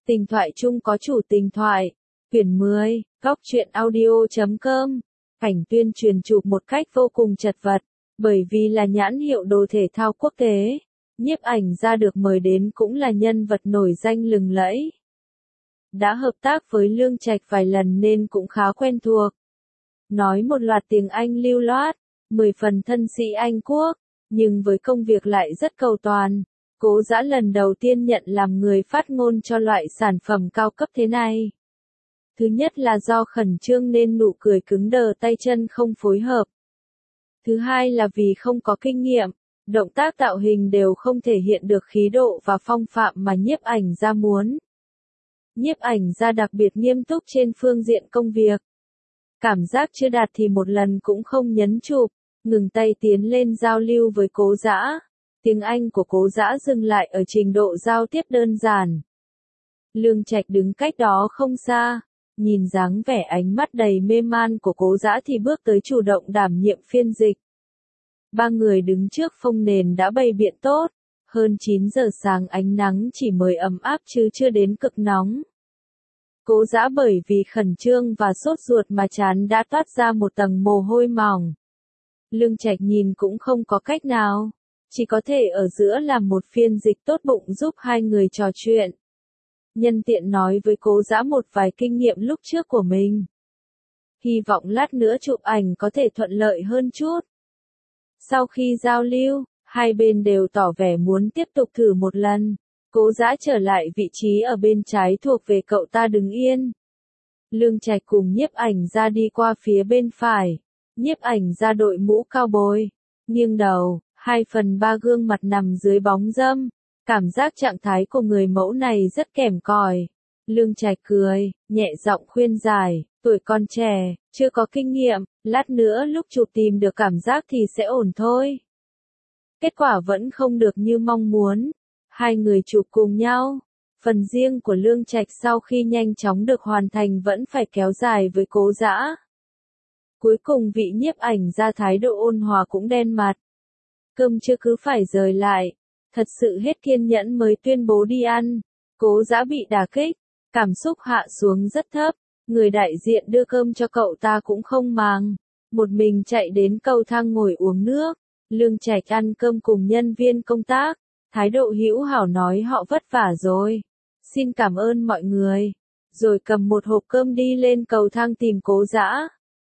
Tình thoại chung có chủ tình thoại. Quyển 10, góc truyện audio.com. Cảnh tuyên truyền chụp một cách vô cùng chật vật, bởi vì là nhãn hiệu đồ thể thao quốc tế. Nhiếp ảnh gia được mời đến cũng là nhân vật nổi danh lừng lẫy. Đã hợp tác với Lương Trạch vài lần nên cũng khá quen thuộc. Nói một loạt tiếng Anh lưu loát, 10 phần thân sĩ Anh quốc, nhưng với công việc lại rất cầu toàn. Cố Dã lần đầu tiên nhận làm người phát ngôn cho loại sản phẩm cao cấp thế này. Thứ nhất là do khẩn trương nên nụ cười cứng đờ, tay chân không phối hợp. Thứ hai là vì không có kinh nghiệm, động tác tạo hình đều không thể hiện được khí độ và phong phạm mà nhiếp ảnh gia muốn. Nhiếp ảnh gia đặc biệt nghiêm túc trên phương diện công việc. Cảm giác chưa đạt thì một lần cũng không nhấn chụp, ngừng tay tiến lên giao lưu với Cố Dã. Tiếng Anh của Cố Dã dừng lại ở trình độ giao tiếp đơn giản. Lương Trạch đứng cách đó không xa, nhìn dáng vẻ ánh mắt đầy mê man của Cố Dã thì bước tới chủ động đảm nhiệm phiên dịch. Ba người đứng trước phông nền đã bày biện tốt, hơn 9 giờ sáng ánh nắng chỉ mới ấm áp chứ chưa đến cực nóng. Cố Dã bởi vì khẩn trương và sốt ruột mà trán đã toát ra một tầng mồ hôi mỏng. Lương Trạch nhìn cũng không có cách nào, chỉ có thể ở giữa làm một phiên dịch tốt bụng giúp hai người trò chuyện. Nhân tiện nói với Cố Dã một vài kinh nghiệm lúc trước của mình. Hy vọng lát nữa chụp ảnh có thể thuận lợi hơn chút. Sau khi giao lưu, hai bên đều tỏ vẻ muốn tiếp tục thử một lần. Cố Dã trở lại vị trí ở bên trái thuộc về cậu ta đứng yên. Lương Trạch cùng nhiếp ảnh gia đi qua phía bên phải. Nhiếp ảnh gia đội mũ cao bồi, nghiêng đầu, 2/3 gương mặt nằm dưới bóng râm. Cảm giác trạng thái của người mẫu này rất kém cỏi. Lương Trạch cười, nhẹ giọng khuyên giải, tuổi còn trẻ, chưa có kinh nghiệm, lát nữa lúc chụp tìm được cảm giác thì sẽ ổn thôi. Kết quả vẫn không được như mong muốn. Hai người chụp cùng nhau. Phần riêng của Lương Trạch sau khi nhanh chóng được hoàn thành vẫn phải kéo dài với Cố Dã. Cuối cùng vị nhiếp ảnh gia thái độ ôn hòa cũng đen mặt. Cơm chưa cứ phải rời lại. Thật sự hết kiên nhẫn mới tuyên bố đi ăn. Cố Dã bị đả kích, cảm xúc hạ xuống rất thấp. Người đại diện đưa cơm cho cậu ta cũng không màng. Một mình chạy đến cầu thang ngồi uống nước. Lương Trạch ăn cơm cùng nhân viên công tác. Thái độ hữu hảo nói họ vất vả rồi. Xin cảm ơn mọi người. Rồi cầm một hộp cơm đi lên cầu thang tìm Cố Dã.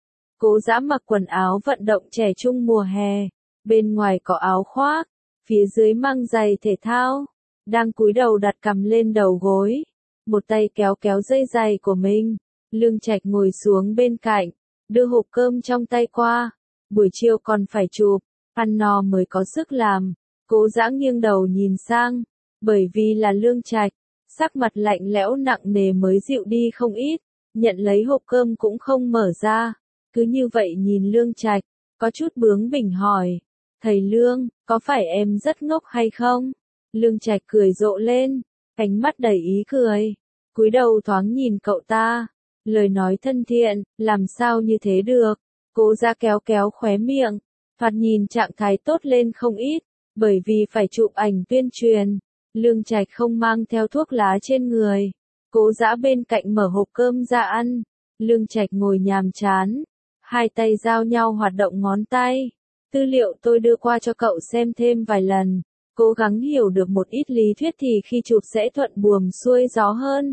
Cố Dã mặc quần áo vận động trẻ trung mùa hè. Bên ngoài có áo khoác, phía dưới mang giày thể thao. Đang cúi đầu đặt cằm lên đầu gối. Một tay kéo kéo dây giày của mình. Lương Trạch ngồi xuống bên cạnh, đưa hộp cơm trong tay qua. Buổi chiều còn phải chụp, ăn no mới có sức làm. Cố Dã nghiêng đầu nhìn sang, bởi vì là Lương Trạch, sắc mặt lạnh lẽo nặng nề mới dịu đi không ít, nhận lấy hộp cơm cũng không mở ra, cứ như vậy nhìn Lương Trạch, có chút bướng bỉnh hỏi, thầy Lương, có phải em rất ngốc hay không? Lương Trạch cười rộ lên, ánh mắt đầy ý cười, cúi đầu thoáng nhìn cậu ta, lời nói thân thiện, làm sao như thế được? Cố Dã kéo kéo khóe miệng, thoạt nhìn trạng thái tốt lên không ít. Bởi vì phải chụp ảnh tuyên truyền, Lương Trạch không mang theo thuốc lá trên người. Cố Dã bên cạnh mở hộp cơm ra ăn. Lương Trạch ngồi nhàm chán, hai tay giao nhau hoạt động ngón tay. Tư liệu tôi đưa qua cho cậu xem thêm vài lần, cố gắng hiểu được một ít lý thuyết thì khi chụp sẽ thuận buồm xuôi gió hơn.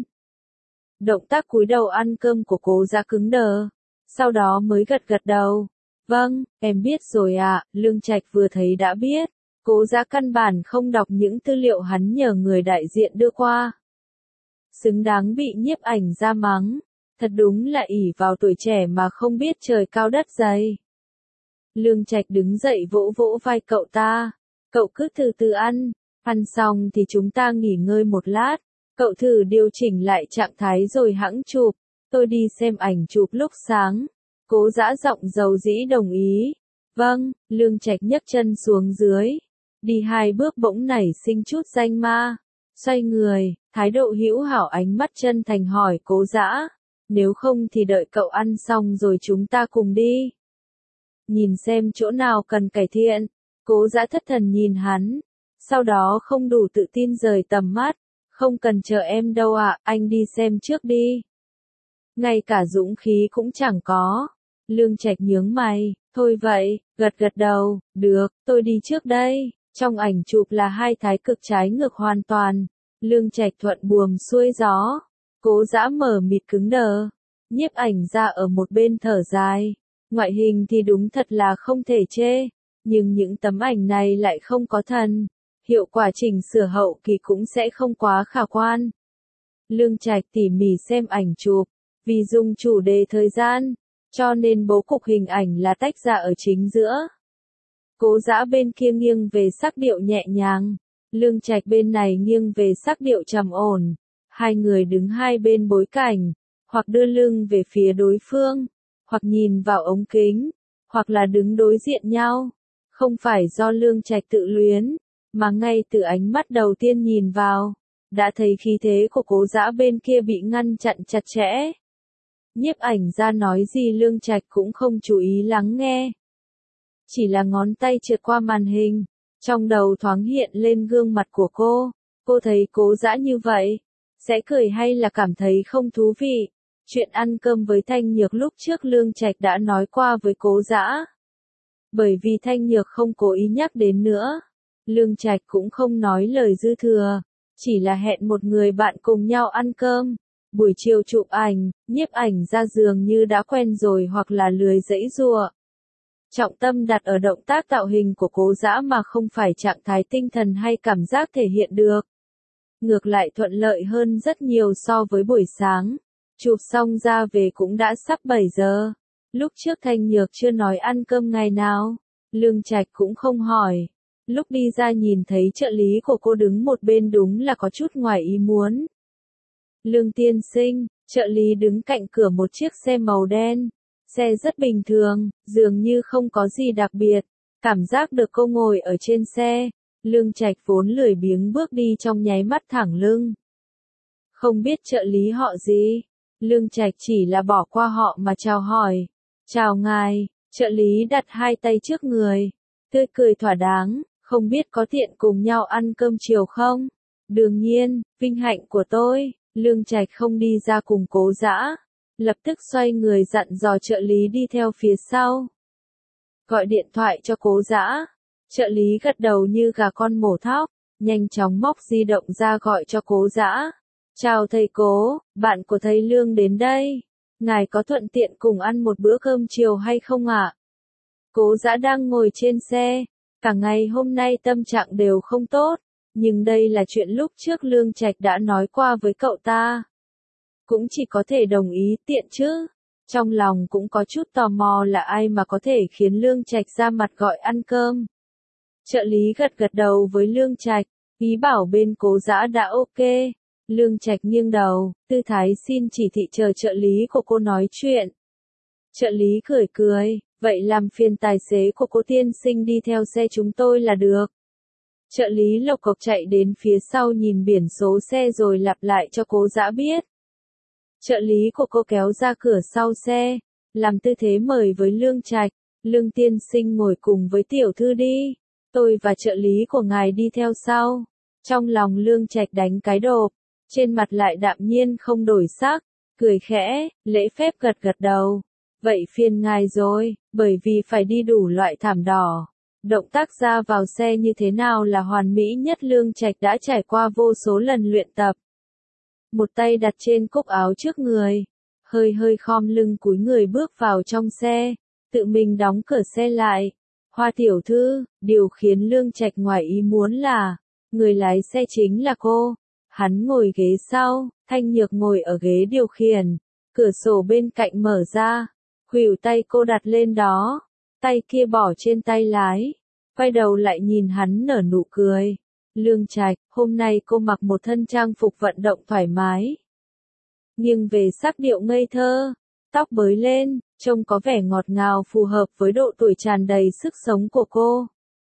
Động tác cúi đầu ăn cơm của Cố Dã cứng đờ, sau đó mới gật gật đầu. Vâng, em biết rồi ạ. Lương Trạch vừa thấy đã biết. Cố Dã căn bản không đọc những tư liệu hắn nhờ người đại diện đưa qua. Xứng đáng bị nhiếp ảnh gia mắng. Thật đúng là ỷ vào tuổi trẻ mà không biết trời cao đất dày. Lương Trạch đứng dậy vỗ vỗ vai cậu ta. Cậu cứ từ từ ăn. Ăn xong thì chúng ta nghỉ ngơi một lát. Cậu thử điều chỉnh lại trạng thái rồi hẵng chụp. Tôi đi xem ảnh chụp lúc sáng. Cố Dã giọng dầu dĩ đồng ý. Vâng, Lương Trạch nhấc chân xuống dưới. Đi 2 bước bỗng nảy sinh chút danh ma. Xoay người, thái độ hữu hảo ánh mắt chân thành hỏi Cố Dã. Nếu không thì đợi cậu ăn xong rồi chúng ta cùng đi. Nhìn xem chỗ nào cần cải thiện. Cố Dã thất thần nhìn hắn. Sau đó không đủ tự tin rời tầm mắt. Không cần chờ em đâu ạ, anh đi xem trước đi. Ngay cả dũng khí cũng chẳng có. Lương Trạch nhướng mày, thôi vậy, gật gật đầu, được, tôi đi trước đây. Trong ảnh chụp là hai thái cực trái ngược hoàn toàn. Lương Trạch thuận buồm xuôi gió. Cố Dã mở mịt cứng đờ. Nhiếp ảnh ra ở một bên thở dài. Ngoại hình thì đúng thật là không thể chê. Nhưng những tấm ảnh này lại không có thần. Hiệu quả chỉnh sửa hậu kỳ cũng sẽ không quá khả quan. Lương Trạch tỉ mỉ xem ảnh chụp. Vì dùng chủ đề thời gian, cho nên bố cục hình ảnh là tách ra ở chính giữa. Cố Dã bên kia nghiêng về sắc điệu nhẹ nhàng. Lương Trạch bên này nghiêng về sắc điệu trầm ổn. Hai người đứng hai bên bối cảnh, hoặc đưa lưng về phía đối phương, hoặc nhìn vào ống kính, hoặc là đứng đối diện nhau. Không phải do Lương Trạch tự luyến, mà ngay từ ánh mắt đầu tiên nhìn vào, đã thấy khí thế của Cố Dã bên kia bị ngăn chặn chặt chẽ. Nhiếp ảnh ra nói gì Lương Trạch cũng không chú ý lắng nghe. Chỉ là ngón tay trượt qua màn hình, trong đầu thoáng hiện lên gương mặt của cô thấy Cố Dã như vậy, sẽ cười hay là cảm thấy không thú vị. Chuyện ăn cơm với Thanh Nhược lúc trước Lương Trạch đã nói qua với Cố Dã. Bởi vì Thanh Nhược không cố ý nhắc đến nữa, Lương Trạch cũng không nói lời dư thừa, chỉ là hẹn một người bạn cùng nhau ăn cơm. Buổi chiều chụp ảnh, nhiếp ảnh ra dường như đã quen rồi hoặc là lười giãy giụa. Trọng tâm đặt ở động tác tạo hình của Cố Dã mà không phải trạng thái tinh thần hay cảm giác thể hiện được. Ngược lại thuận lợi hơn rất nhiều so với buổi sáng. Chụp xong ra về cũng đã sắp 7 giờ. Lúc trước Thanh Nhược chưa nói ăn cơm ngày nào. Lương Trạch cũng không hỏi. Lúc đi ra nhìn thấy trợ lý của cô đứng một bên đúng là có chút ngoài ý muốn. Lương tiên sinh, trợ lý đứng cạnh cửa một chiếc xe màu đen. Xe rất bình thường, dường như không có gì đặc biệt. Cảm giác được cô ngồi ở trên xe. Lương Trạch vốn lười biếng bước đi trong nháy mắt thẳng lưng. Không biết trợ lý họ gì? Lương Trạch chỉ là bỏ qua họ mà chào hỏi. Chào ngài, trợ lý đặt hai tay trước người. Tươi cười thỏa đáng, không biết có tiện cùng nhau ăn cơm chiều không? Đương nhiên, vinh hạnh của tôi. Lương Trạch không đi ra cùng Cố Dã. Lập tức xoay người dặn dò trợ lý đi theo phía sau. Gọi điện thoại cho Cố Dã. Trợ lý gật đầu như gà con mổ thóc, nhanh chóng móc di động ra gọi cho Cố Dã. Chào thầy Cố, bạn của thầy Lương đến đây. Ngài có thuận tiện cùng ăn một bữa cơm chiều hay không ạ? Cố Dã đang ngồi trên xe, cả ngày hôm nay tâm trạng đều không tốt, nhưng đây là chuyện lúc trước Lương Trạch đã nói qua với cậu ta. Cũng chỉ có thể đồng ý tiện chứ. Trong lòng cũng có chút tò mò là ai mà có thể khiến Lương Trạch ra mặt gọi ăn cơm. Trợ lý gật gật đầu với Lương Trạch, ý bảo bên Cố Dã đã ok. Lương Trạch nghiêng đầu, tư thái xin chỉ thị chờ trợ lý của cô nói chuyện. Trợ lý cười cười, vậy làm phiền tài xế của cô tiên sinh đi theo xe chúng tôi là được. Trợ lý lộc cộc chạy đến phía sau nhìn biển số xe rồi lặp lại cho Cố Dã biết. Trợ lý của cô kéo ra cửa sau xe, làm tư thế mời với Lương Trạch. Lương tiên sinh ngồi cùng với tiểu thư đi. Tôi và trợ lý của ngài đi theo sau. Trong lòng Lương Trạch đánh cái đột, trên mặt lại đạm nhiên không đổi sắc, cười khẽ, lễ phép gật gật đầu. Vậy phiền ngài rồi, bởi vì phải đi đủ loại thảm đỏ. Động tác ra vào xe như thế nào là hoàn mỹ nhất Lương Trạch đã trải qua vô số lần luyện tập. Một tay đặt trên cúc áo trước người, hơi hơi khom lưng cúi người bước vào trong xe, tự mình đóng cửa xe lại. Hoa tiểu thư, điều khiến Lương Trạch ngoài ý muốn là, người lái xe chính là cô. Hắn ngồi ghế sau, Thanh Nhược ngồi ở ghế điều khiển, cửa sổ bên cạnh mở ra, khuỷu tay cô đặt lên đó, tay kia bỏ trên tay lái, quay đầu lại nhìn hắn nở nụ cười. Lương Trạch, hôm nay cô mặc một thân trang phục vận động thoải mái. Nghiêng về sắc điệu ngây thơ, tóc bới lên, trông có vẻ ngọt ngào phù hợp với độ tuổi tràn đầy sức sống của cô.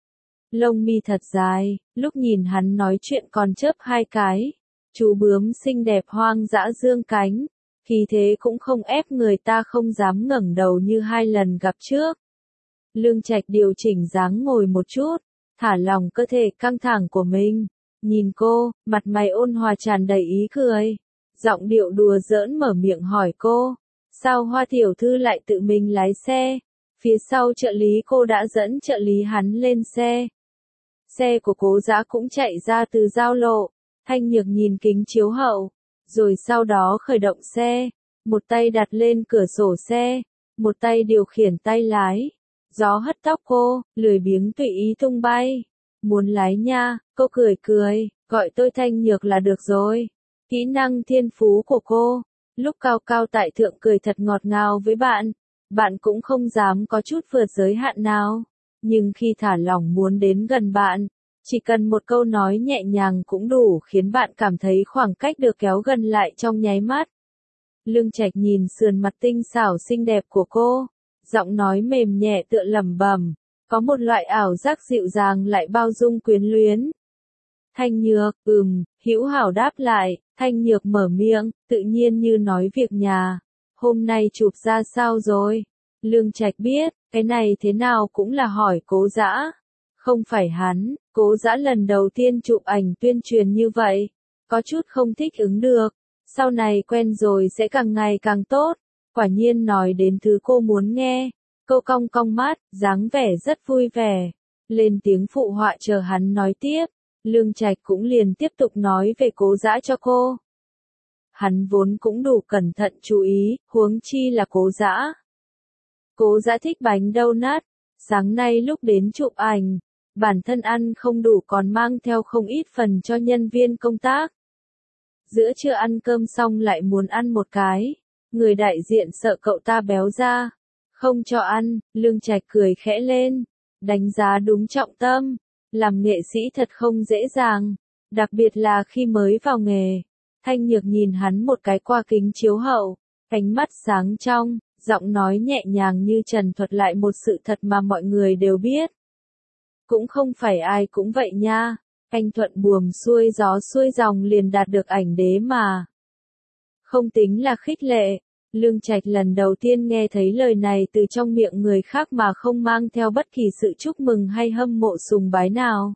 Lông mi thật dài, lúc nhìn hắn nói chuyện còn chớp hai cái. Chú bướm xinh đẹp hoang dã dương cánh, khí thế cũng không ép người ta không dám ngẩng đầu như hai lần gặp trước. Lương Trạch điều chỉnh dáng ngồi một chút, thả lỏng cơ thể căng thẳng của mình, nhìn cô, mặt mày ôn hòa tràn đầy ý cười. Giọng điệu đùa giỡn mở miệng hỏi cô, sao Hoa tiểu thư lại tự mình lái xe? Phía sau trợ lý cô đã dẫn trợ lý hắn lên xe. Xe của Cố Dã cũng chạy ra từ giao lộ. Thanh Nhược nhìn kính chiếu hậu, rồi sau đó khởi động xe, một tay đặt lên cửa sổ xe, một tay điều khiển tay lái. Gió hất tóc cô, lười biếng tùy ý tung bay. Muốn lái nha, cô cười cười, gọi tôi Thanh Nhược là được rồi. Kỹ năng thiên phú của cô, lúc cao cao tại thượng cười thật ngọt ngào với bạn, bạn cũng không dám có chút vượt giới hạn nào. Nhưng khi thả lỏng muốn đến gần bạn, chỉ cần một câu nói nhẹ nhàng cũng đủ khiến bạn cảm thấy khoảng cách được kéo gần lại trong nháy mắt. Lương Trạch nhìn sườn mặt tinh xảo xinh đẹp của cô, giọng nói mềm nhẹ tựa lẩm bẩm, có một loại ảo giác dịu dàng lại bao dung quyến luyến. Thanh Nhược, hữu hảo đáp lại. Thanh Nhược mở miệng, tự nhiên như nói việc nhà. Hôm nay chụp ra sao rồi? Lương Trạch biết, cái này thế nào cũng là hỏi Cố Dã. Không phải hắn, Cố Dã lần đầu tiên chụp ảnh tuyên truyền như vậy. Có chút không thích ứng được. Sau này quen rồi sẽ càng ngày càng tốt. Quả nhiên nói đến thứ cô muốn nghe. Cô cong cong mắt, dáng vẻ rất vui vẻ. Lên tiếng phụ họa chờ hắn nói tiếp. Lương Trạch cũng liền tiếp tục nói về Cố Dã cho cô. Hắn vốn cũng đủ cẩn thận chú ý, huống chi là Cố Dã. Cố Dã thích bánh donut, sáng nay lúc đến chụp ảnh, bản thân ăn không đủ còn mang theo không ít phần cho nhân viên công tác. Giữa trưa ăn cơm xong lại muốn ăn một cái, người đại diện sợ cậu ta béo ra, không cho ăn. Lương Trạch cười khẽ lên, đánh giá đúng trọng tâm. Làm nghệ sĩ thật không dễ dàng, đặc biệt là khi mới vào nghề. Thanh Nhược nhìn hắn một cái qua kính chiếu hậu, ánh mắt sáng trong, giọng nói nhẹ nhàng như trần thuật lại một sự thật mà mọi người đều biết. Cũng không phải ai cũng vậy nha, anh thuận buồm xuôi gió xuôi dòng liền đạt được ảnh đế mà. Không tính là khích lệ, Lương Trạch lần đầu tiên nghe thấy lời này từ trong miệng người khác mà không mang theo bất kỳ sự chúc mừng hay hâm mộ sùng bái nào.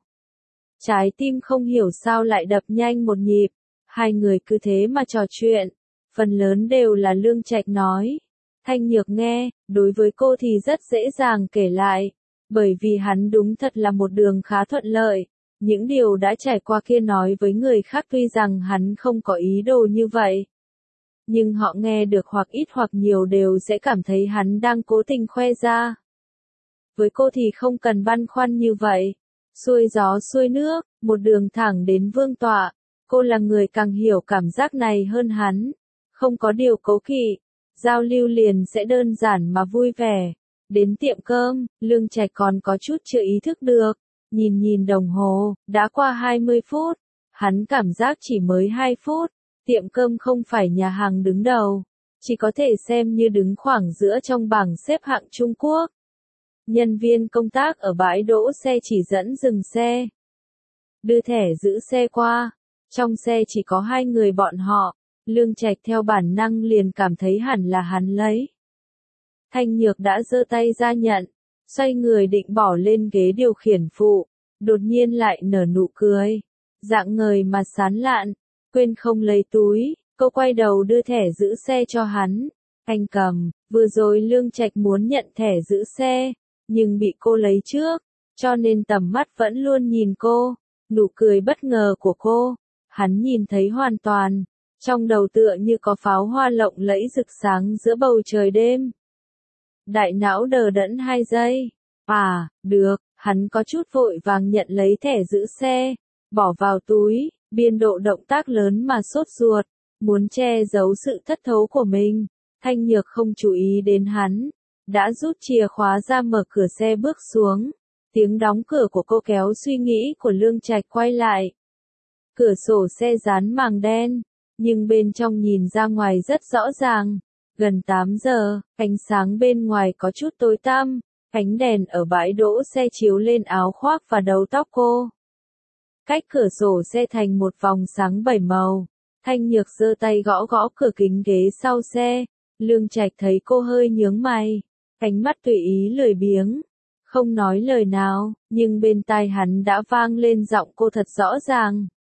Trái tim không hiểu sao lại đập nhanh một nhịp, hai người cứ thế mà trò chuyện, phần lớn đều là Lương Trạch nói. Thanh Nhược nghe, đối với cô thì rất dễ dàng kể lại, bởi vì hắn đúng thật là một đường khá thuận lợi. Những điều đã trải qua kia nói với người khác tuy rằng hắn không có ý đồ như vậy. Nhưng họ nghe được hoặc ít hoặc nhiều đều sẽ cảm thấy hắn đang cố tình khoe ra. Với cô thì không cần băn khoăn như vậy. Xuôi gió xuôi nước, một đường thẳng đến vương tọa. Cô là người càng hiểu cảm giác này hơn hắn. Không có điều cố kỵ. Giao lưu liền sẽ đơn giản mà vui vẻ. Đến tiệm cơm, Lương Trạch còn có chút chưa ý thức được. Nhìn đồng hồ, đã qua 20 phút. Hắn cảm giác chỉ mới 2 phút. Tiệm cơm không phải nhà hàng đứng đầu, chỉ có thể xem như đứng khoảng giữa trong bảng xếp hạng Trung Quốc. Nhân viên công tác ở bãi đỗ xe chỉ dẫn dừng xe. Đưa thẻ giữ xe qua. Trong xe chỉ có hai người bọn họ. Lương Trạch theo bản năng liền cảm thấy hẳn là hắn lấy. Thanh Nhược đã giơ tay ra nhận, xoay người định bỏ lên ghế điều khiển phụ, đột nhiên lại nở nụ cười, dạng ngời mà sán lạn. Quên không lấy túi, cô quay đầu đưa thẻ giữ xe cho hắn. Anh cầm, vừa rồi Lương Trạch muốn nhận thẻ giữ xe, nhưng bị cô lấy trước, cho nên tầm mắt vẫn luôn nhìn cô. Nụ cười bất ngờ của cô, hắn nhìn thấy hoàn toàn, trong đầu tựa như có pháo hoa lộng lẫy rực sáng giữa bầu trời đêm. Đại não đờ đẫn 2 giây. Được, hắn có chút vội vàng nhận lấy thẻ giữ xe, bỏ vào túi. Biên độ động tác lớn mà sốt ruột, muốn che giấu sự thất thố của mình. Thanh Nhược không chú ý đến hắn, đã rút chìa khóa ra mở cửa xe bước xuống. Tiếng đóng cửa của cô kéo suy nghĩ của Lương Trạch quay lại. Cửa sổ xe dán màng đen, nhưng bên trong nhìn ra ngoài rất rõ ràng. Gần 8 giờ, ánh sáng bên ngoài có chút tối tăm, ánh đèn ở bãi đỗ xe chiếu lên áo khoác và đầu tóc cô. Cách cửa sổ xe thành một vòng sáng 7 màu. Thanh Nhược giơ tay gõ gõ cửa kính ghế sau xe. Lương Trạch thấy cô hơi nhướng mày, ánh mắt tùy ý lười biếng, không nói lời nào, nhưng bên tai hắn đã vang lên giọng cô thật rõ ràng.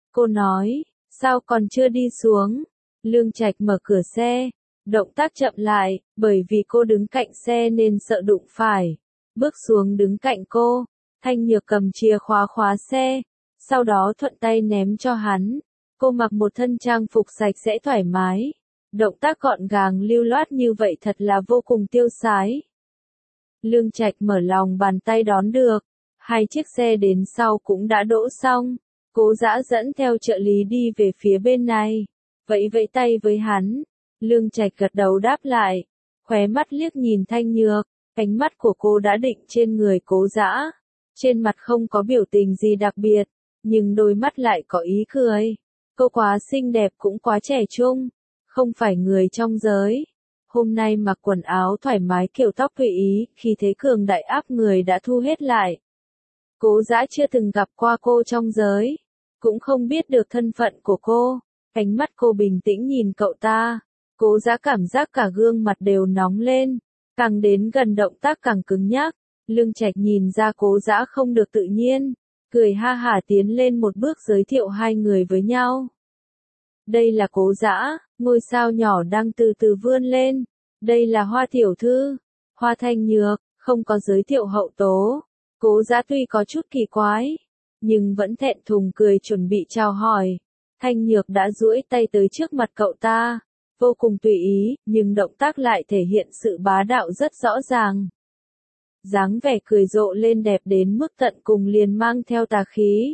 Cô nói, sao còn chưa đi xuống? Lương Trạch mở cửa xe, động tác chậm lại, bởi vì cô đứng cạnh xe nên sợ đụng phải. Bước xuống đứng cạnh cô, Thanh Nhược cầm chìa khóa khóa xe, sau đó thuận tay ném cho hắn. Cô mặc một thân trang phục sạch sẽ thoải mái. Động tác gọn gàng lưu loát như vậy thật là vô cùng tiêu sái. Lương Trạch mở lòng bàn tay đón được. Hai chiếc xe đến sau cũng đã đỗ xong. Cố Dã dẫn theo trợ lý đi về phía bên này. Vẫy vẫy tay với hắn. Lương Trạch gật đầu đáp lại. Khóe mắt liếc nhìn Thanh Nhược. Ánh mắt của cô đã định trên người Cố Dã. Trên mặt không có biểu tình gì đặc biệt. Nhưng đôi mắt lại có ý cười. Cô quá xinh đẹp cũng quá trẻ trung. Không phải người trong giới. Hôm nay mặc quần áo thoải mái kiểu tóc tùy ý, khi thế cường đại áp người đã thu hết lại. Cố Dã chưa từng gặp qua cô trong giới, cũng không biết được thân phận của cô. Ánh mắt cô bình tĩnh nhìn cậu ta. Cố Dã cảm giác cả gương mặt đều nóng lên, càng đến gần động tác càng cứng nhắc. Lương Trạch nhìn ra Cố Dã không được tự nhiên, cười ha hả tiến lên một bước giới thiệu hai người với nhau. Đây là Cố Dã, ngôi sao nhỏ đang từ từ vươn lên. Đây là Hoa tiểu thư, Hoa Thanh Nhược, không có giới thiệu hậu tố. Cố Dã tuy có chút kỳ quái, nhưng vẫn thẹn thùng cười chuẩn bị chào hỏi. Thanh Nhược đã duỗi tay tới trước mặt cậu ta, vô cùng tùy ý, nhưng động tác lại thể hiện sự bá đạo rất rõ ràng. Dáng vẻ cười rộ lên đẹp đến mức tận cùng liền mang theo tà khí.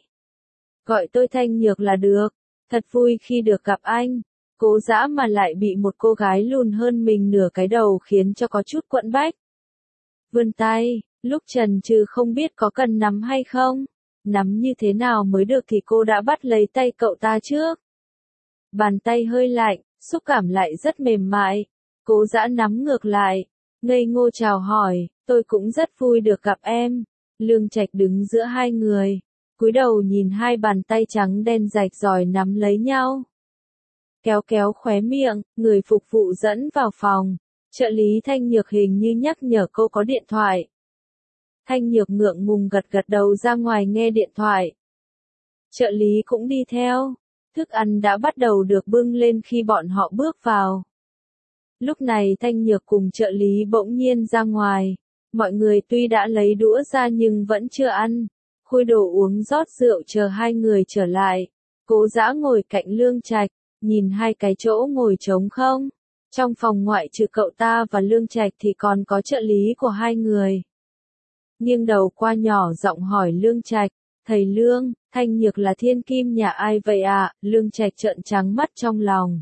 Gọi tôi Thanh Nhược là được. Thật vui khi được gặp anh. Cố Dã mà lại bị một cô gái lùn hơn mình nửa cái đầu khiến cho có chút quẫn bách. Vươn tay, lúc chần chừ không biết có cần nắm hay không. Nắm như thế nào mới được thì cô đã bắt lấy tay cậu ta trước. Bàn tay hơi lạnh, xúc cảm lại rất mềm mại. Cố Dã nắm ngược lại, ngây ngô chào hỏi, tôi cũng rất vui được gặp em. Lương Trạch đứng giữa hai người, cúi đầu nhìn hai bàn tay trắng đen rạch ròi nắm lấy nhau. Kéo kéo khóe miệng, người phục vụ dẫn vào phòng. Trợ lý Thanh Nhược hình như nhắc nhở cô có điện thoại. Thanh Nhược ngượng ngùng gật gật đầu ra ngoài nghe điện thoại. Trợ lý cũng đi theo. Thức ăn đã bắt đầu được bưng lên khi bọn họ bước vào. Lúc này Thanh Nhược cùng trợ lý bỗng nhiên ra ngoài. Mọi người tuy đã lấy đũa ra nhưng vẫn chưa ăn. Khui đồ uống rót rượu chờ hai người trở lại. Cố Dã ngồi cạnh Lương Trạch, nhìn hai cái chỗ ngồi trống không. Trong phòng ngoại trừ cậu ta và Lương Trạch thì còn có trợ lý của hai người. Nghiêng đầu qua nhỏ giọng hỏi Lương Trạch, thầy Lương, Thanh Nhược là thiên kim nhà ai vậy ạ? Lương Trạch trợn trắng mắt trong lòng.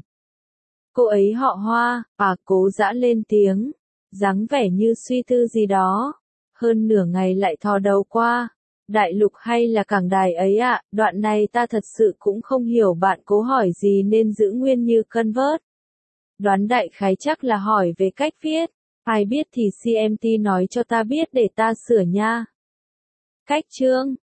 Cô ấy họ Hoa, Cố Dã lên tiếng, dáng vẻ như suy tư gì đó. Hơn nửa ngày lại thò đầu qua. Đại lục hay là cảng đài ấy ạ? Đoạn này ta thật sự cũng không hiểu bạn Cố hỏi gì nên giữ nguyên như convert. Đoán đại khái chắc là hỏi về cách viết. Ai biết thì CMT nói cho ta biết để ta sửa nha. Cách chương,